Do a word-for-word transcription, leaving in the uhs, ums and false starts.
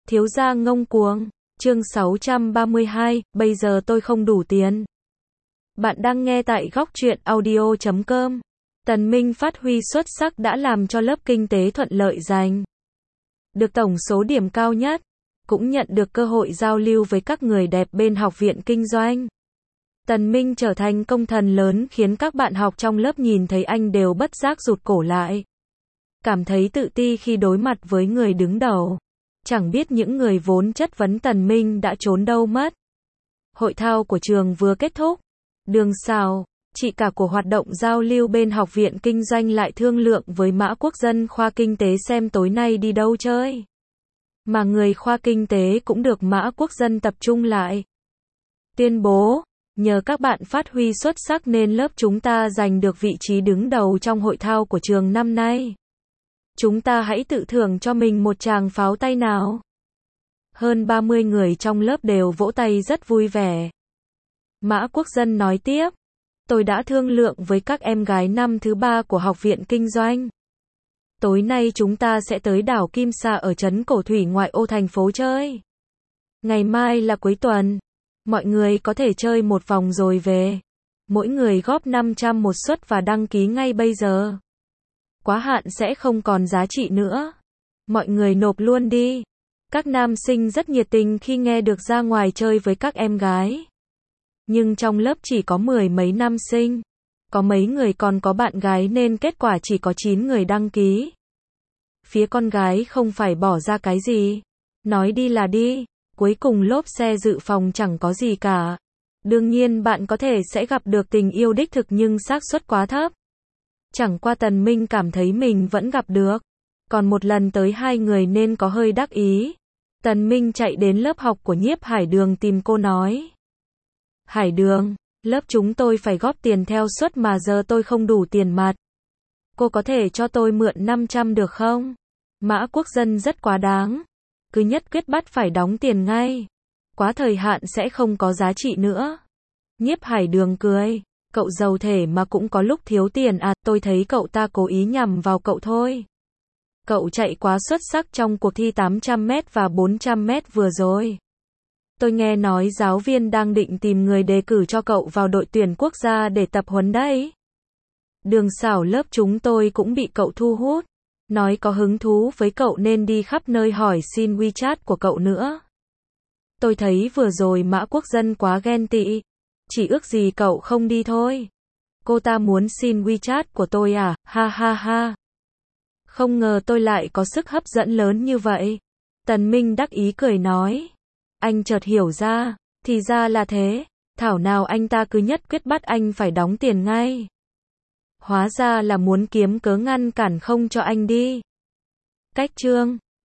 Thiếu gia ngông cuồng. Chương sáu trăm ba mươi hai, bây giờ tôi không đủ tiền. Bạn đang nghe tại góc truyện audio chấm com. Tần Minh phát huy xuất sắc đã làm cho lớp kinh tế thuận lợi giành được tổng số điểm cao nhất, cũng nhận được cơ hội giao lưu với các người đẹp bên học viện kinh doanh. Tần Minh trở thành công thần lớn khiến các bạn học trong lớp nhìn thấy anh đều bất giác rụt cổ lại. Cảm thấy tự ti khi đối mặt với người đứng đầu. Chẳng biết những người vốn chất vấn Tần Minh đã trốn đâu mất. Hội thao của trường vừa kết thúc. Đường Sào, chị cả của hoạt động giao lưu bên học viện kinh doanh lại thương lượng với Mã Quốc Dân khoa kinh tế xem tối nay đi đâu chơi. Mà người khoa kinh tế cũng được Mã Quốc Dân tập trung lại. Tuyên bố, nhờ các bạn phát huy xuất sắc nên lớp chúng ta giành được vị trí đứng đầu trong hội thao của trường năm nay. Chúng ta hãy tự thưởng cho mình một tràng pháo tay nào. Hơn ba mươi người trong lớp đều vỗ tay rất vui vẻ. Mã Quốc Dân nói tiếp. Tôi đã thương lượng với các em gái năm thứ ba của học viện kinh doanh. Tối nay chúng ta sẽ tới đảo Kim Sa ở trấn Cổ Thủy ngoại ô thành phố chơi. Ngày mai là cuối tuần. Mọi người có thể chơi một vòng rồi về. Mỗi người góp năm trăm một suất và đăng ký ngay bây giờ. Quá hạn sẽ không còn giá trị nữa. Mọi người nộp luôn đi. Các nam sinh rất nhiệt tình khi nghe được ra ngoài chơi với các em gái. Nhưng trong lớp chỉ có mười mấy nam sinh. Có mấy người còn có bạn gái nên kết quả chỉ có chín người đăng ký. Phía con gái không phải bỏ ra cái gì. Nói đi là đi. Cuối cùng lốp xe dự phòng chẳng có gì cả. Đương nhiên bạn có thể sẽ gặp được tình yêu đích thực nhưng xác suất quá thấp. Chẳng qua Tần Minh cảm thấy mình vẫn gặp được. Còn một lần tới hai người nên có hơi đắc ý. Tần Minh chạy đến lớp học của Nhiếp Hải Đường tìm cô nói. Hải Đường, lớp chúng tôi phải góp tiền theo suất mà giờ tôi không đủ tiền mặt. Cô có thể cho tôi mượn năm trăm được không? Mã Quốc Dân rất quá đáng. Cứ nhất quyết bắt phải đóng tiền ngay. Quá thời hạn sẽ không có giá trị nữa. Nhiếp Hải Đường cười. Cậu giàu thể mà cũng có lúc thiếu tiền à, tôi thấy cậu ta cố ý nhằm vào cậu thôi. Cậu chạy quá xuất sắc trong cuộc thi tám trăm mét và bốn trăm mét vừa rồi. Tôi nghe nói giáo viên đang định tìm người đề cử cho cậu vào đội tuyển quốc gia để tập huấn đấy. Đường Sảo lớp chúng tôi cũng bị cậu thu hút. Nói có hứng thú với cậu nên đi khắp nơi hỏi xin WeChat của cậu nữa. Tôi thấy vừa rồi Mã Quốc Dân quá ghen tị. Chỉ ước gì cậu không đi thôi. Cô ta muốn xin WeChat của tôi à, ha ha ha. Không ngờ tôi lại có sức hấp dẫn lớn như vậy. Tần Minh đắc ý cười nói. Anh chợt hiểu ra, thì ra là thế. Thảo nào anh ta cứ nhất quyết bắt anh phải đóng tiền ngay. Hóa ra là muốn kiếm cớ ngăn cản không cho anh đi. Cách chương